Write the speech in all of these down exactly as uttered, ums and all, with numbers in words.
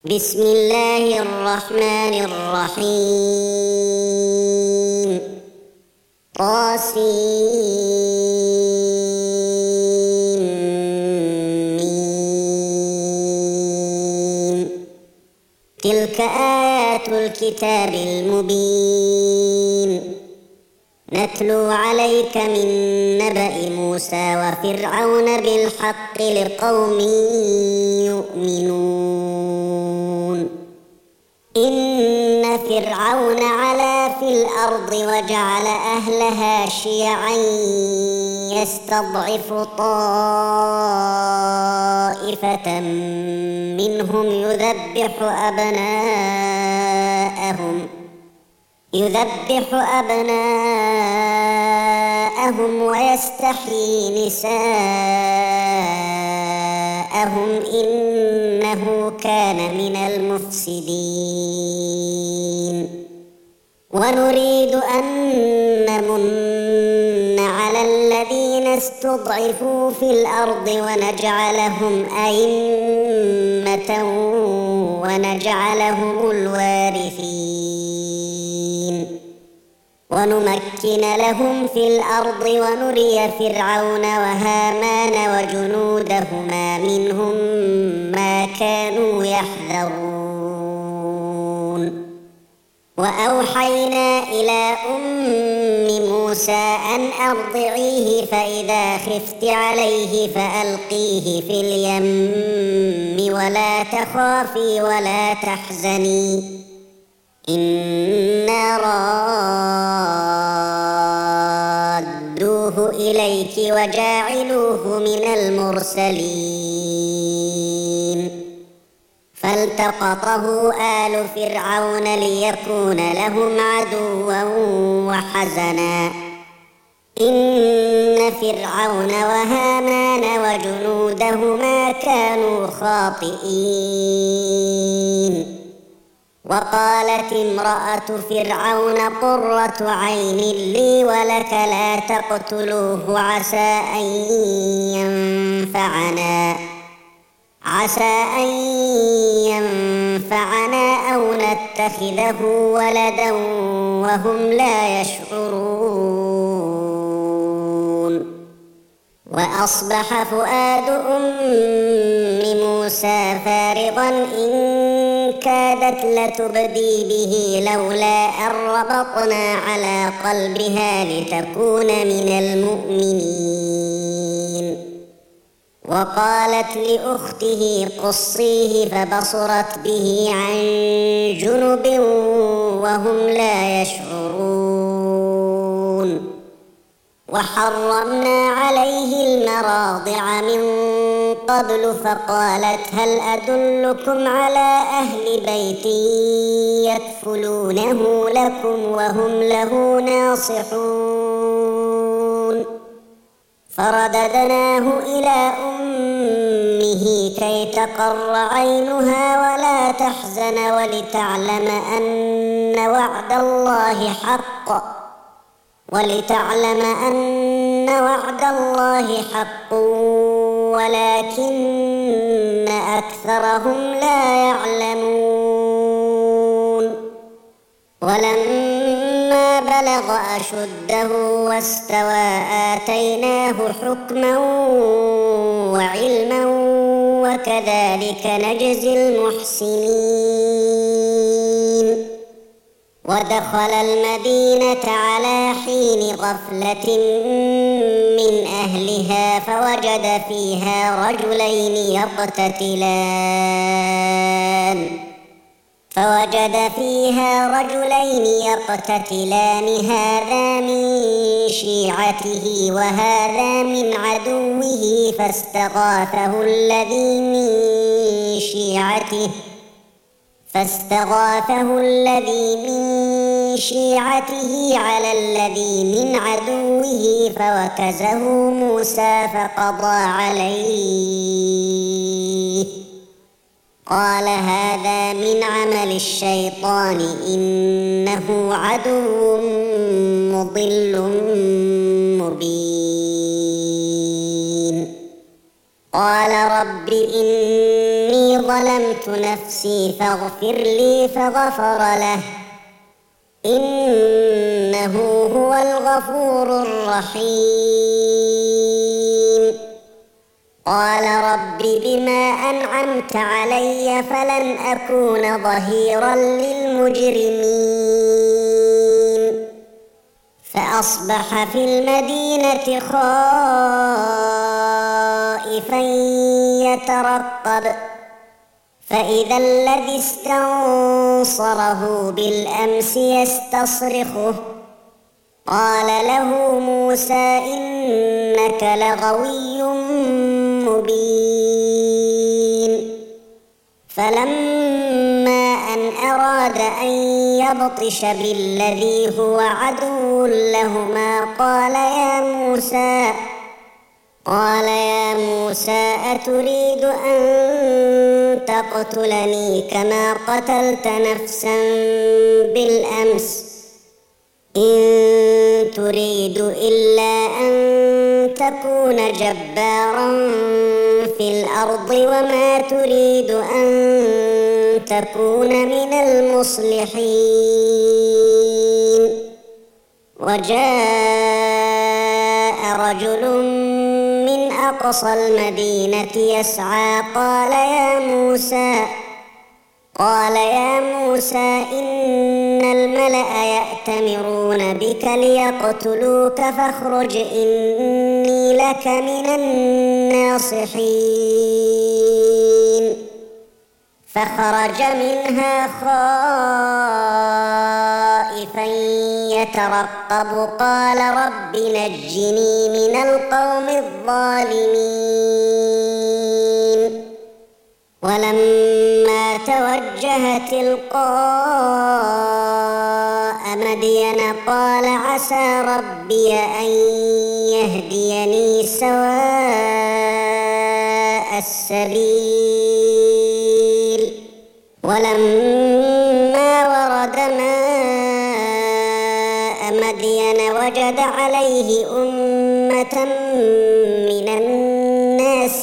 بسم الله الرحمن الرحيم. طاسيم. تلك آيات الكتاب المبين نتلو عليك من نبأ موسى وفرعون بالحق لقوم يؤمنون. إن فرعون علا في الأرض وجعل أهلها شيعا يستضعف طائفة منهم يذبح أبناءهم يذبح أبناءهم ويستحيي نساءهم إنه كان من المفسدين. ونريد أن نمن على الذين استضعفوا في الأرض ونجعلهم أئمة ونجعلهم الوارثين ونمكن لهم في الأرض ونري فرعون وهامان وجنودهما منهم ما كانوا يحذرون. وأوحينا إلى أم موسى أن أرضعيه فإذا خفت عليه فألقيه في اليم ولا تخافي ولا تحزني إنا رادوه إليك وجاعلوه من المرسلين. فالتقطه آل فرعون ليكون لهم عدوا وحزنا إن فرعون وهامان وجنودهما كانوا خاطئين. وقالت امرأة فرعون قرة عين لي ولك لا تقتلوه عسى أن ينفعنا عسى أن ينفعنا أو نتخذه ولدا وهم لا يشعرون. وأصبح فؤاد أم موسى فارغا إن كادت لتبدي به لولا أن ربطنا على قلبها لتكون من المؤمنين. وقالت لأخته قصيه فبصرت به عن جنب وهم لا يشعرون. وحرمنا عليه المراضع من قبل فقالت هل أدلكم على أهل بيت يكفلونه لكم وهم له ناصحون. فرددناه إلى أمه كي تقر عينها ولا تحزن ولتعلم أن وعد الله حق ولتعلم أن وعد الله حق ولكن أكثرهم لا يعلمون. ولما بلغ أشده واستوى آتيناه حكما وعلما وكذلك نجزي المحسنين. ودخل المدينة على حين غفلة من أهلها فوجد فيها رجلين يقتتلان فوجد فيها رجلين يقتتلان هذا من شيعته وهذا من عدوه فاستغاثه الذي من شيعته فاستغاثه الذي من شيعته على الذي من عدوه فوكزه موسى فقضى عليه قال هذا من عمل الشيطان إنه عدو مضل مبين. قال رب إني ظلمت نفسي فاغفر لي فغفر له إنه هو الغفور الرحيم. قال رب بما أنعمت علي فلن أكون ظهيرا للمجرمين. فأصبح في المدينة خائفا يترقب فإذا الذي استنصره بالأمس يستصرخه قال له موسى إنك لغوي مبين. فلما أن أراد أن يبطش بالذي هو عدو لهما قال يا موسى قال يا موسى أتريد أن تقتلني كما قتلت نفسا بالأمس إن تريد إلا أن تكون جبارا في الأرض وما تريد أن تكون من المصلحين. وجاء رجل من أقصى المدينة يسعى قال يا موسى قال يا موسى إن الملأ يأتمرون بك ليقتلوك فاخرج إني لك من الناصحين. فخرج منها خائفا يترقب قال رب نجني من القوم الظالمين. ولما توجه تلقاء مدين قال عسى ربي أن يهديني سواء السبيل. ولما ورد ماء مدين وجد عليه أمة من الناس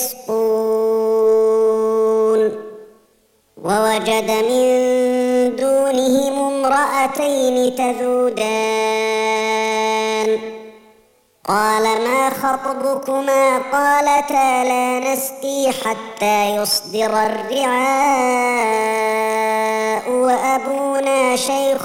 يسقون ووجد من دونهم امرأتين تذودان قال ما خطبكما قالتا لا نسقي حتى يصدر الرعاء وأبونا شيخ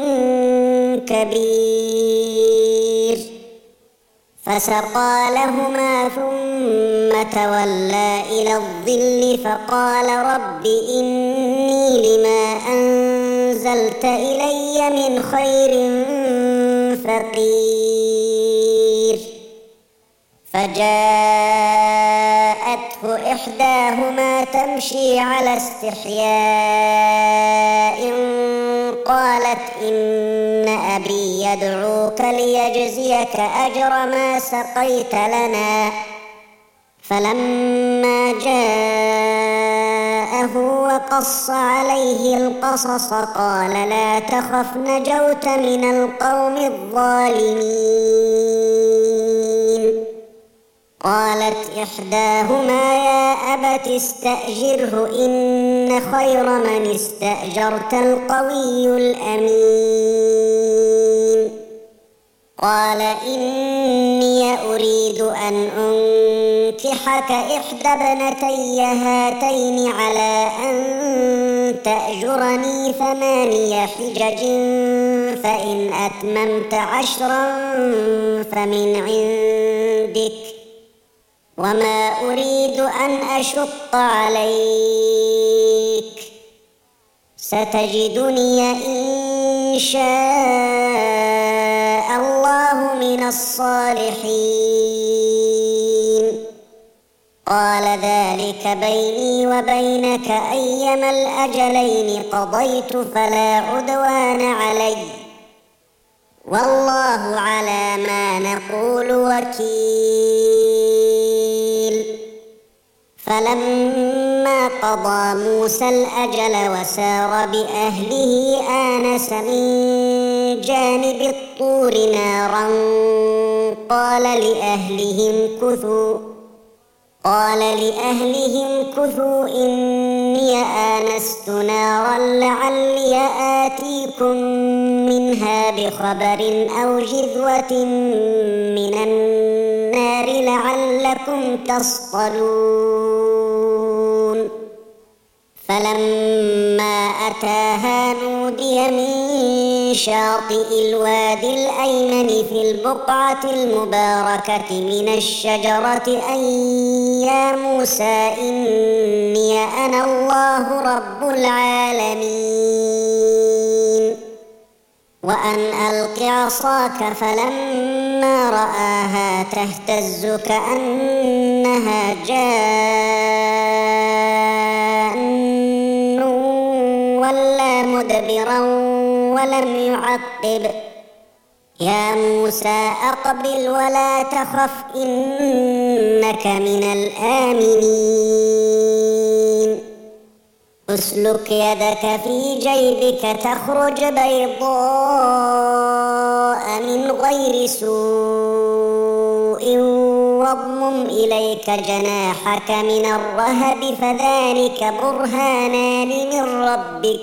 كبير. فسقى لهما ثم تولى إلى الظل فقال رب إني لما أنزلت إلي من خير فقير. فجاءته إحداهما تمشي على استحياء قالت إن أبي يدعوك ليجزيك أجر ما سقيت لنا. فلما جاءه وقص عليه القصص قال لا تخف نجوت من القوم الظالمين. قالت إحداهما يا أبت استأجره إن خير من استأجرت القوي الأمين. قال إني أريد أن أنكحك إحدى ابنتي هاتين على أن تأجرني ثماني حجج فإن أتممت عشرا فمن عندك وما أريد أن أشق عليك ستجدني إن شاء الله من الصالحين. قال ذلك بيني وبينك أيما الأجلين قضيت فلا عدوان علي والله على ما نقول وكيل. فلما قضى موسى الأجل وسار بأهله آنس من جانب الطور نارا قال لأهلهم كثوا قال لأهلهم كثوا إني آنست نارا لعلي آتيكم منها بخبر أو جذوة من النار لعلكم تصطلون فلما أتاها نودي من شاطئ الوادي الأيمن في البقعة المباركة من الشجرة أن يا موسى إني أنا الله رب العالمين وأن ألق عصاك فلما رآها تهتز كأنها جان ولا مدبرا ولم يعقب يا موسى أقبل ولا تخف إنك من الآمنين اسلك يدك في جيبك تخرج بيضاء من غير سوء واضمم إليك جناحك من الرهب فذلك برهانان من ربك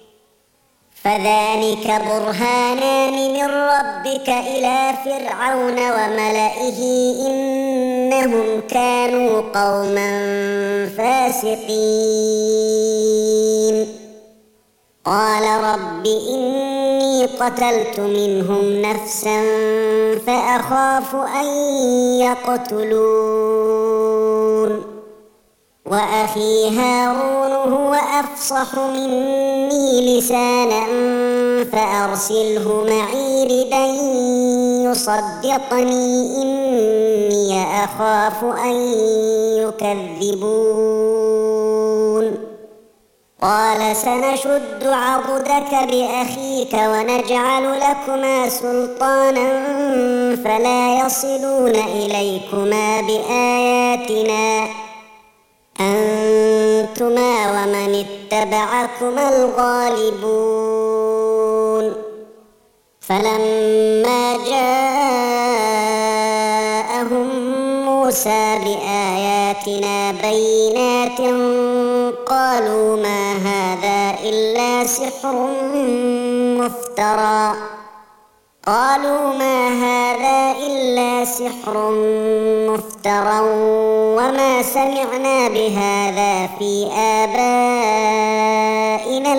فذلك برهانان من ربك إلى فرعون وملئه إنهم كانوا قوما فاسقين قال رب إني قتلت منهم نفسا فأخاف أن يقتلون وأخي هارون هو أفصح مني لسانا فأرسله معي ردا يصدقني إني أخاف أن يكذبون قال سنشد عضدك بأخيك ونجعل لكما سلطانا فلا يصلون إليكما بآياتنا أنتما ومن اتبعكما الغالبون فلما جاءهم موسى بآياتنا بينات قالوا ما هذا إلا سحر مفترى قالوا ما هذا إلا سحر مفترى وما سمعنا بهذا في آبائنا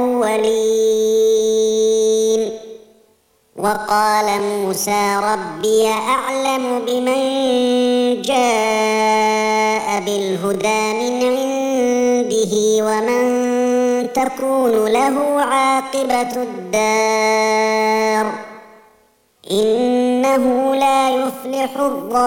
الأولين وقال موسى ربي أعلم بمن جاء بالهدى من عنده ومن تكون له عاقبة الدار إنه لا يفلح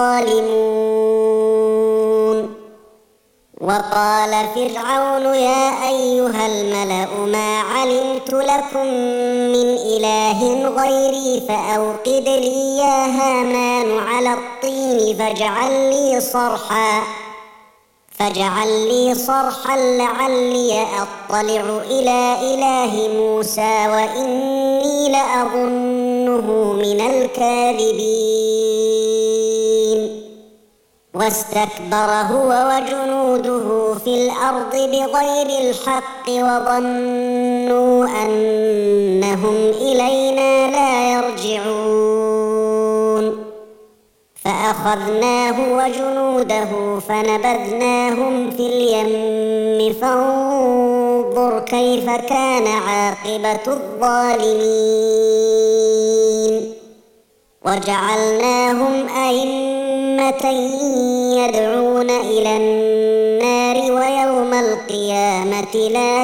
الظالمون وقال فرعون يا أيها الملأ ما علمت لكم من إله غيري فأوقد لي يا هامان على الطين فاجعل لي صرحا فاجعل لي صرحا لعلي أطلع إلى إله موسى وإني لأظنه من الكاذبين واستكبر هو وجنوده في الأرض بغير الحق وظنوا أنهم إلينا لا يرجعون فأخذناه وجنوده فنبذناهم في اليم فانظر كيف كان عاقبة الظالمين وجعلناهم أئمة يدعون إلى النار ويوم القيامة لا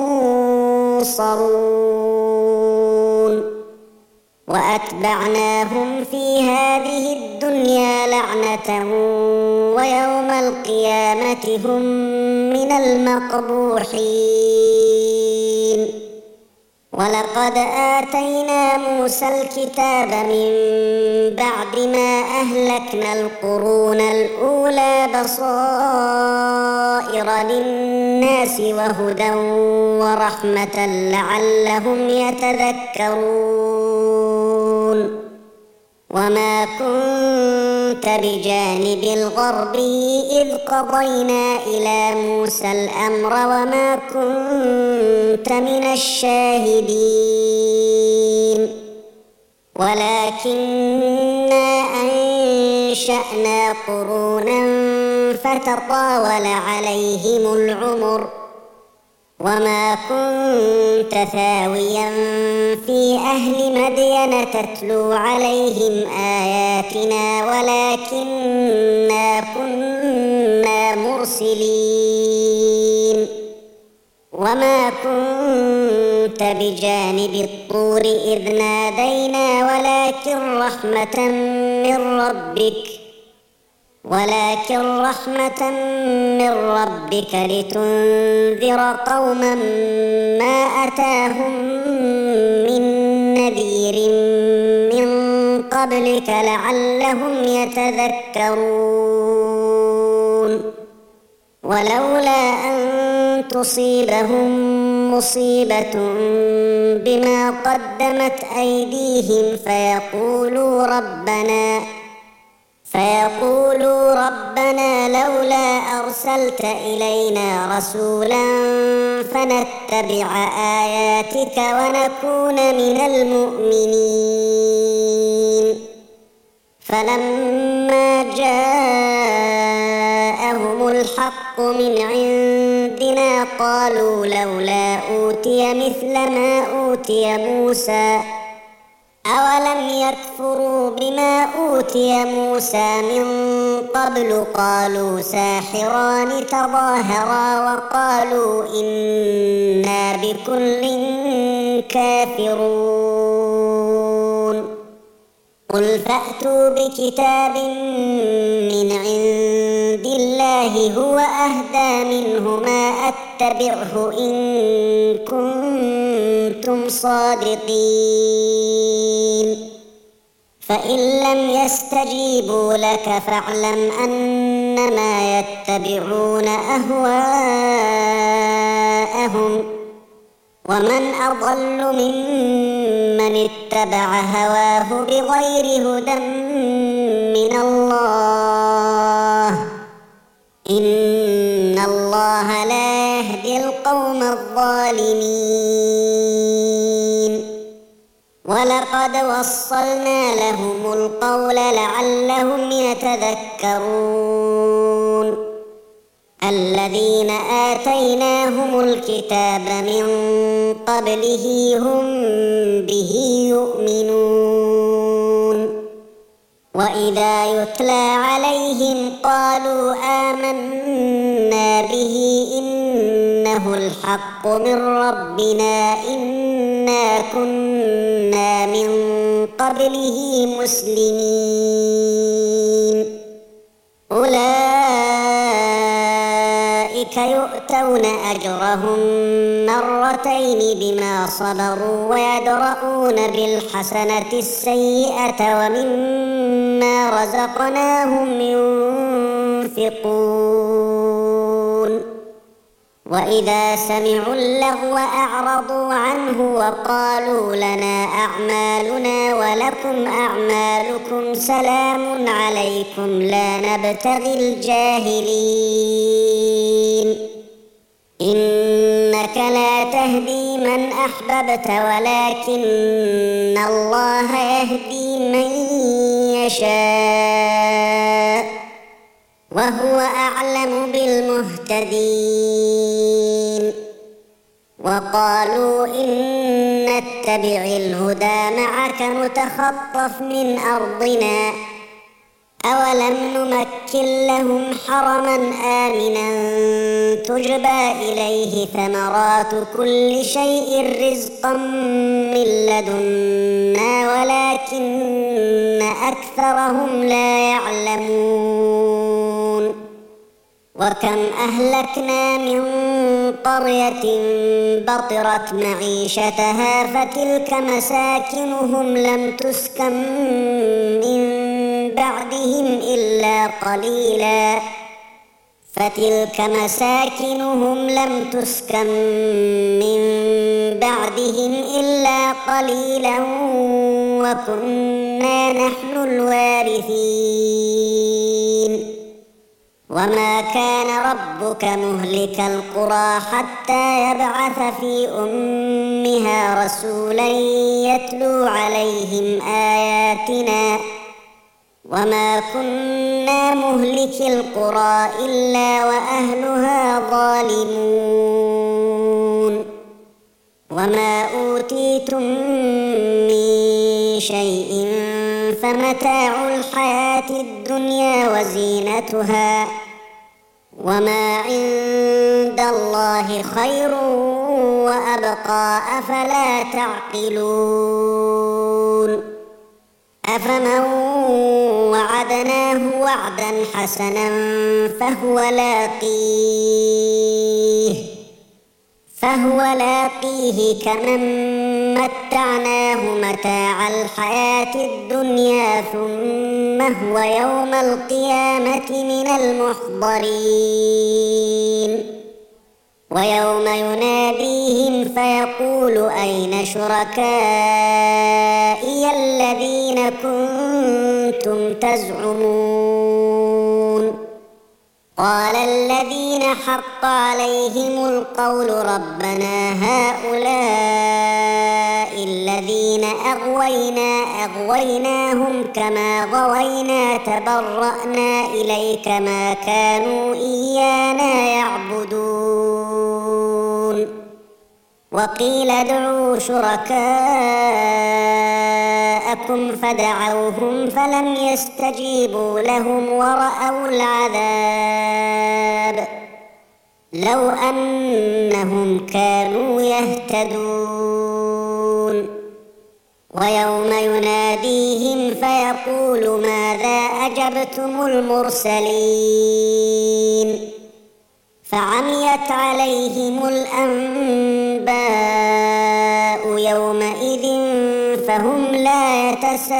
ينصرون وأتبعناهم في هذه الدنيا لعنة ويوم القيامة هم من المقبوحين ولقد آتينا موسى الكتاب من بعد ما أهلكنا القرون الأولى بصائر للناس وهدى ورحمة لعلهم يتذكرون وما كنت كنت بجانب الغربي إذ قضينا إلى موسى الأمر وما كنت من الشاهدين ولكننا أنشأنا قرونا فتطاول عليهم العمر وما كنت ثاويا في أهل مدين تتلو عليهم آياتنا ولكننا كنا مرسلين وما كنت بجانب الطور إذ نادينا ولكن رحمة من ربك ولكن رحمة من ربك لتنذر قوما ما أتاهم من نذير من قبلك لعلهم يتذكرون ولولا أن تصيبهم مصيبة بما قدمت أيديهم فيقولوا ربنا فيقولوا ربنا لولا أرسلت إلينا رسولا فنتبع آياتك ونكون من المؤمنين فلما جاءهم الحق من عندنا قالوا لولا أوتي مثل ما أوتي موسى أولم يكفروا بما أوتي موسى من قبل قالوا ساحران تظاهرا وقالوا إنا بكل كافرون قل فأتوا بكتاب من عند الله هو أهدى منه ما أتبعه إن كنتم صادقين فإن لم يستجيبوا لك فاعلم أنما يتبعون أهواءهم ومن أضل ممن اتبع هواه بغير هدى من الله إن الله لا يهدي القوم الظالمين ولقد وصلنا لهم القول لعلهم يتذكرون الذين آتيناهم الكتاب من قبله هم به يؤمنون وإذا يتلى عليهم قالوا آمنا به إنه الحق من ربنا إنا كنا من قبله مسلمين أولئك يؤتون أجرهم مرتين بما صبروا ويدرؤون بالحسنة السيئة ومما رزقناهم ينفقون وإذا سمعوا اللغو أعرضوا عنه وقالوا لنا أعمالنا ولكم أعمالكم سلام عليكم لا نبتغي الجاهلين إنك لا تهدي من أحببت ولكن الله يهدي من يشاء وهو أعلم بالمهتدين وقالوا إن نتبع الهدى معك نتخطف من أرضنا أولم نمكن لهم حرما آمنا تجبى إليه ثمرات كل شيء رزقا من لدنا ولكن أكثرهم لا يعلمون وكم أهلكنا من قرية بطرت معيشتها فتلك مساكنهم لم تسكن من بعدهم إلا قليلا فتلك مساكنهم لم تسكن من بعدهم إلا قليلا وكنا إنا نحن الوارثين وما كان ربك مهلك القرى حتى يبعث في أمها رسولا يتلو عليهم آياتنا وما كنا مهلك القرى إلا وأهلها ظالمون وما أوتيتم من شيء فمتاع الحياة الدنيا وزينتها وما عند الله خير وأبقى أفلا تعقلون أفمن وعدناه وعدا حسنا فهو لاقيه فهو لاقيه كمن متعناه متاع الحياة الدنيا ثم هو يوم القيامة من المحضرين ويوم يناديهم فيقول أين شركائي الذين كنتم تزعمون قال الذين حق عليهم القول ربنا هؤلاء الذين أغوينا أغويناهم كما غوينا تبرأنا إليك ما كانوا إيانا يعبدون وقيل ادعوا شركاءكم فدعوهم فلم يستجيبوا لهم ورأوا العذاب لو أنهم كانوا يهتدون ويوم يناديهم فيقول ماذا أجبتم المرسلين فعميت عليهم الأنباء يومئذ فهم لا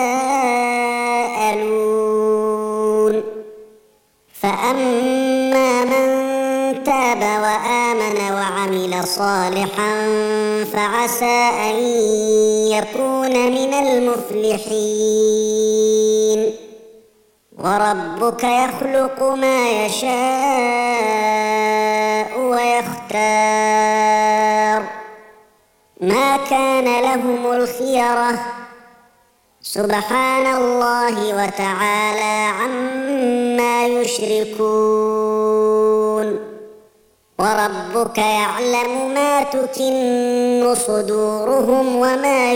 يتساءلون فأما من تاب وآمن وعمل صالحا فعسى أن يكون من المفلحين وربك يخلق ما يشاء ويختار ما كان لهم الخيرة سبحان الله وتعالى عما يشركون وربك يعلم ما تكن صدورهم وما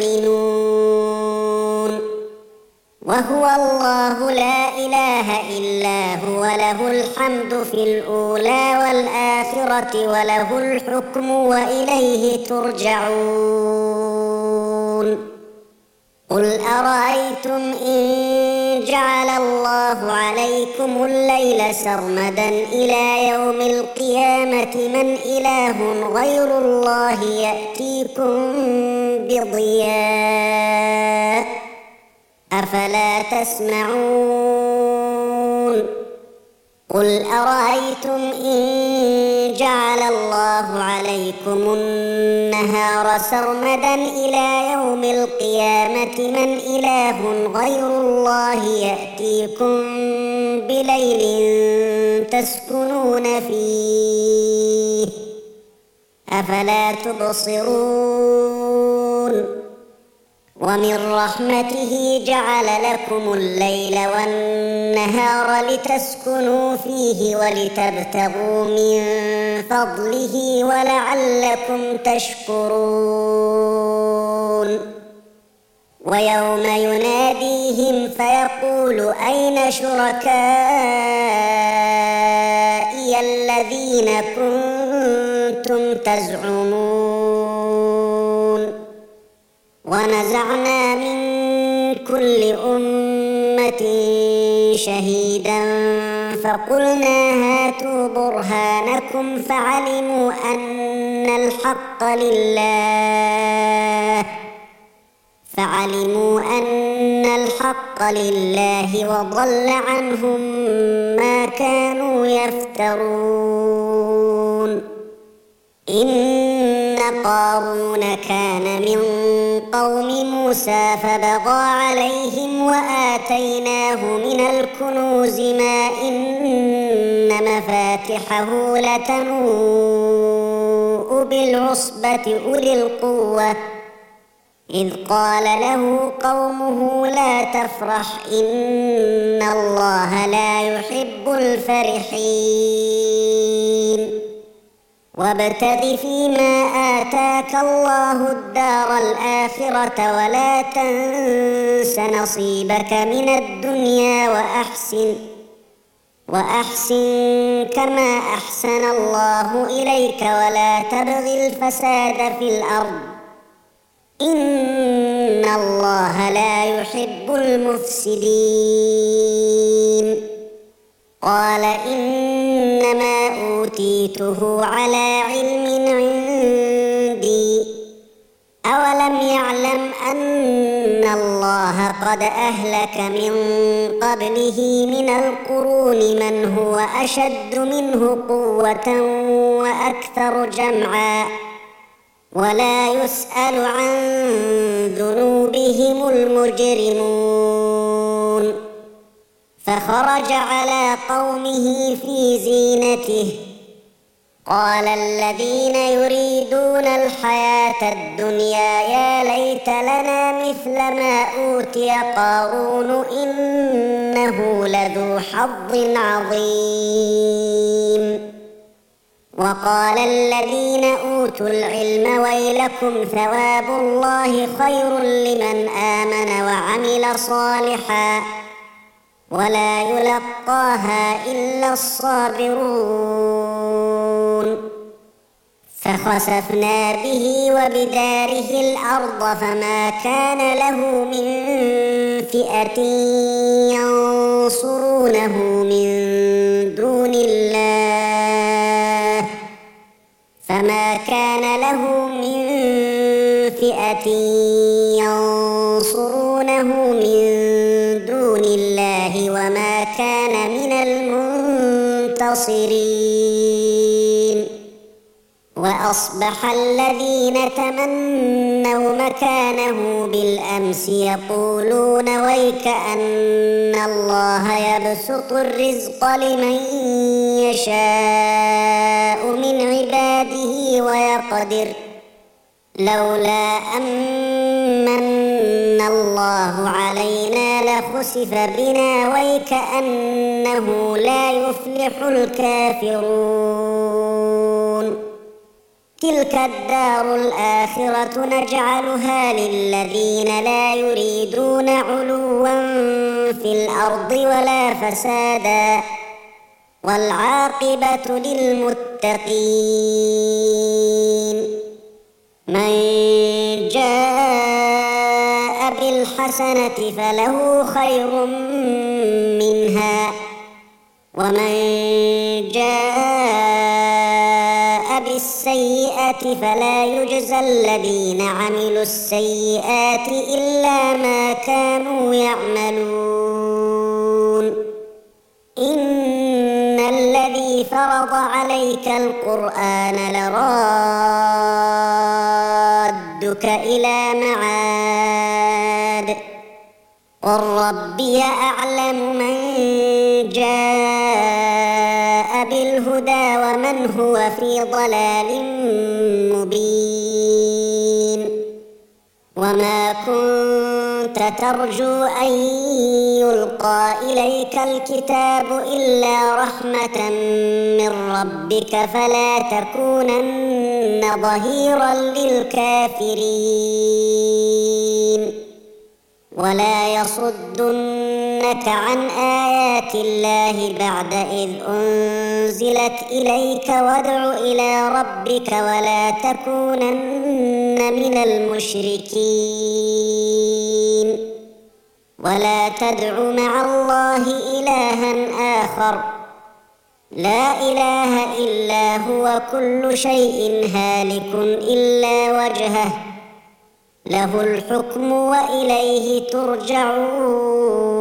يعلنون وهو الله لا إله إلا هو له الحمد في الأولى والآخرة وله الحكم وإليه ترجعون قل أرأيتم إن جعل الله عليكم الليل سرمدا إلى يوم القيامة من إله غير الله يأتيكم بضياء أفلا تسمعون قل أرأيتم إن جعل الله عليكم النهار سرمدا إلى يوم القيامة من إله غير الله يأتيكم بليل تسكنون فيه أفلا تبصرون ومن رحمته جعل لكم الليل والنهار لتسكنوا فيه ولتبتغوا من فضله ولعلكم تشكرون ويوم يناديهم فيقول أين شركائي الذين كنتم تزعمون ونزعنا من كل أمة شهيدا فقلنا هاتوا برهانكم فعلموا أن الحق لله فعلموا أن الحق لله وضل عنهم ما كانوا يفترون إن قارون كان من قوم موسى فبغى عليهم وآتيناه من الكنوز ما إن مفاتحه لتنوء بالعصبة أولي القوة إذ قال له قومه لا تفرح إن الله لا يحب الفرحين وابتغ فيما آتاك الله الدار الآخرة ولا تنس نصيبك من الدنيا وأحسن وأحسن كما أحسن الله إليك ولا تبغ الفساد في الأرض إن الله لا يحب المفسدين قال إنما أوتيته على علم عندي أولم يعلم أن الله قد أهلك من قبله من القرون من هو أشد منه قوة وأكثر جمعا ولا يسأل عن ذنوبهم المجرمون فخرج على قومه في زينته قال الذين يريدون الحياة الدنيا يا ليت لنا مثل ما أوتي قارون إنه لذو حظ عظيم وقال الذين أوتوا العلم ويلكم ثواب الله خير لمن آمن وعمل صالحا ولا يلقاها إلا الصابرون فخسفنا به وبداره الأرض فما كان له من فئة ينصرونه من دون الله فما كان له من فئة ينصرونه من دون الله وما كان من المنتصرين وأصبح الذين تمنوا مكانه بالأمس يقولون ويك أن الله يبسط الرزق لمن يشاء من عباده ويقدر لولا أمن الله علينا لخسف بنا ويكأنه لا يفلح الكافرون تلك الدار الآخرة نجعلها للذين لا يريدون علوا في الأرض ولا فسادا والعاقبة للمتقين من جاء بالحسنة فله خير منها ومن جاء بالسيئة فلا يجزى الذين عملوا السيئات إلا ما كانوا يعملون إن الذي فرض عليك القرآن لرادك إلى معاد قل ربي أعلم من جاء بالهدى ومن هو في ضلال مبين وما كنت ترجو أن يلقى إليك الكتاب إلا رحمة من ربك فلا تكونن ظهيرا للكافرين ولا يصدنك عن آيات الله بعد إذ أنزلت إليك وادع إلى ربك ولا تكونن من المشركين ولا تدع مع الله إلها آخر لا إله إلا هو كل شيء هالك إلا وجهه له الحكم وإليه ترجعون